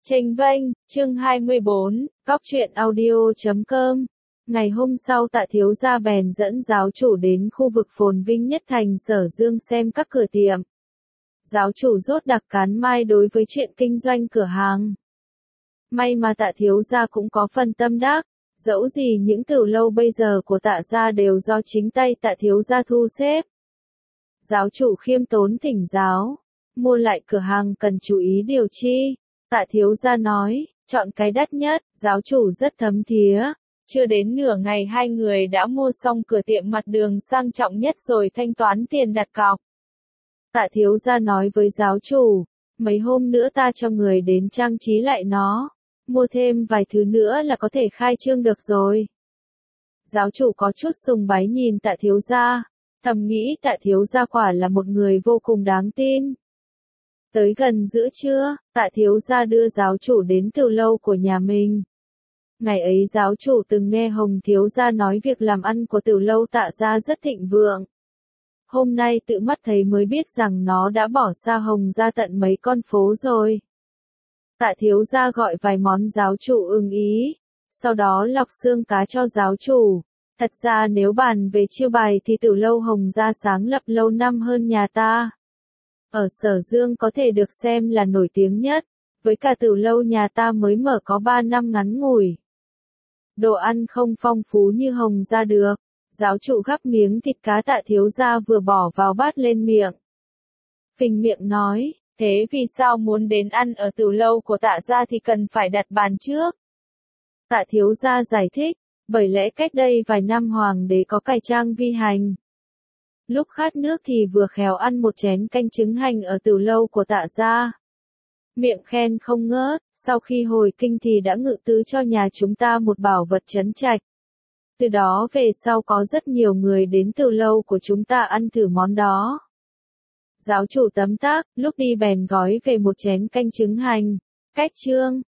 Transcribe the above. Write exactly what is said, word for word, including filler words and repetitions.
Chênh vênh, chương hai mươi bốn, cóc truyện audio chấm com. Ngày hôm sau Tạ thiếu gia bèn dẫn giáo chủ đến khu vực phồn vinh nhất thành Sở Dương xem các cửa tiệm. Giáo chủ rốt đặc cán mai đối với chuyện kinh doanh cửa hàng. May mà Tạ thiếu gia cũng có phần tâm đắc, dẫu gì những tiểu lâu bây giờ của Tạ gia đều do chính tay Tạ thiếu gia thu xếp. Giáo chủ khiêm tốn thỉnh giáo, mua lại cửa hàng cần chú ý điều chi? Tạ thiếu gia nói, chọn cái đắt nhất. Giáo chủ rất thấm thía. Chưa đến nửa ngày hai người đã mua xong cửa tiệm mặt đường sang trọng nhất rồi thanh toán tiền đặt cọc. Tạ thiếu gia nói với giáo chủ, mấy hôm nữa ta cho người đến trang trí lại nó, mua thêm vài thứ nữa là có thể khai trương được rồi. Giáo chủ có chút sùng bái nhìn Tạ thiếu gia, thầm nghĩ Tạ thiếu gia quả là một người vô cùng đáng tin. Tới gần giữa trưa, Tạ thiếu gia đưa giáo chủ đến tiểu lâu của nhà mình. Ngày ấy giáo chủ từng nghe Hồng thiếu gia nói việc làm ăn của tiểu lâu Tạ gia rất thịnh vượng. Hôm nay tự mắt thấy mới biết rằng nó đã bỏ xa Hồng ra tận mấy con phố rồi. Tạ thiếu gia gọi vài món giáo chủ ưng ý, sau đó lọc xương cá cho giáo chủ. Thật ra nếu bàn về chiêu bài thì tiểu lâu Hồng gia sáng lập lâu năm hơn nhà ta. Ở Sở Dương có thể được xem là nổi tiếng nhất, với cả tiểu lâu nhà ta mới mở có ba năm ngắn ngủi. Đồ ăn không phong phú như Hồng gia được. Giáo chủ gắp miếng thịt cá Tạ thiếu gia vừa bỏ vào bát lên miệng. Phình miệng nói, thế vì sao muốn đến ăn ở tiểu lâu của Tạ gia thì cần phải đặt bàn trước? Tạ thiếu gia giải thích, bởi lẽ cách đây vài năm hoàng đế có cải trang vi hành. Lúc khát nước thì vừa khéo ăn một chén canh trứng hành ở tiểu lâu của Tạ gia. Miệng khen không ngớt, sau khi hồi kinh thì đã ngự tứ cho nhà chúng ta một bảo vật trấn trạch. Từ đó về sau có rất nhiều người đến tiểu lâu của chúng ta ăn thử món đó. Giáo chủ tấm tắc, lúc đi bèn gói về một chén canh trứng hành. Cách chương,